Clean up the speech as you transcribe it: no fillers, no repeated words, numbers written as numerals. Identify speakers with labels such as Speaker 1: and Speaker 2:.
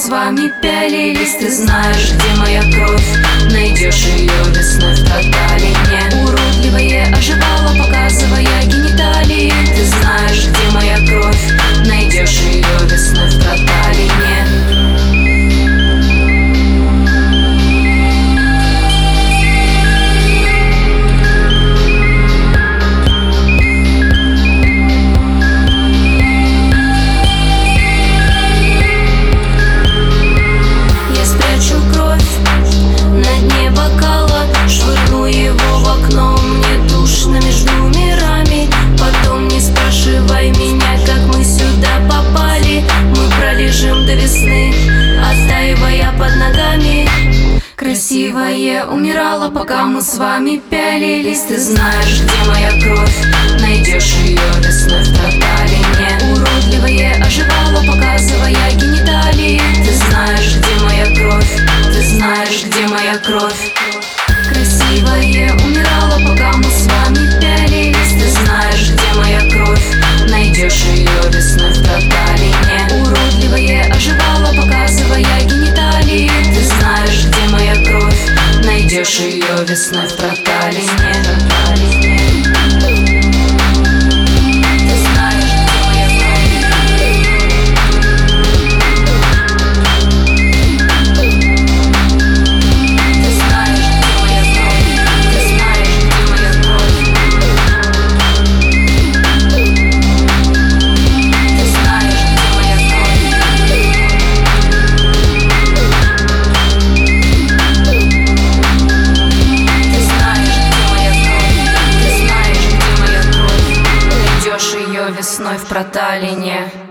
Speaker 1: вами пялились. Ты знаешь, где моя кровь, найдешь ее весной в проталине. Уродливое оживало, показывая гениталии. Ты знаешь, где моя кровь, найдешь ее весной в проталине. Оттаивая под ногами, красивая умирала, пока мы с вами пялились. Ты знаешь, где моя кровь, найдешь ее весной в проталине. Уродливое оживало, показывая гениталии. Ты знаешь, где моя кровь, ты знаешь, где моя кровь. Красивая умирала, пока мы с вами пялились. Ты знаешь, где моя кровь, найдешь ее весной в проталине. Уродливое оживало, показывая гениталии. Ты знаешь, где моя кровь, найдешь ее весной в проталине. Весной в проталине.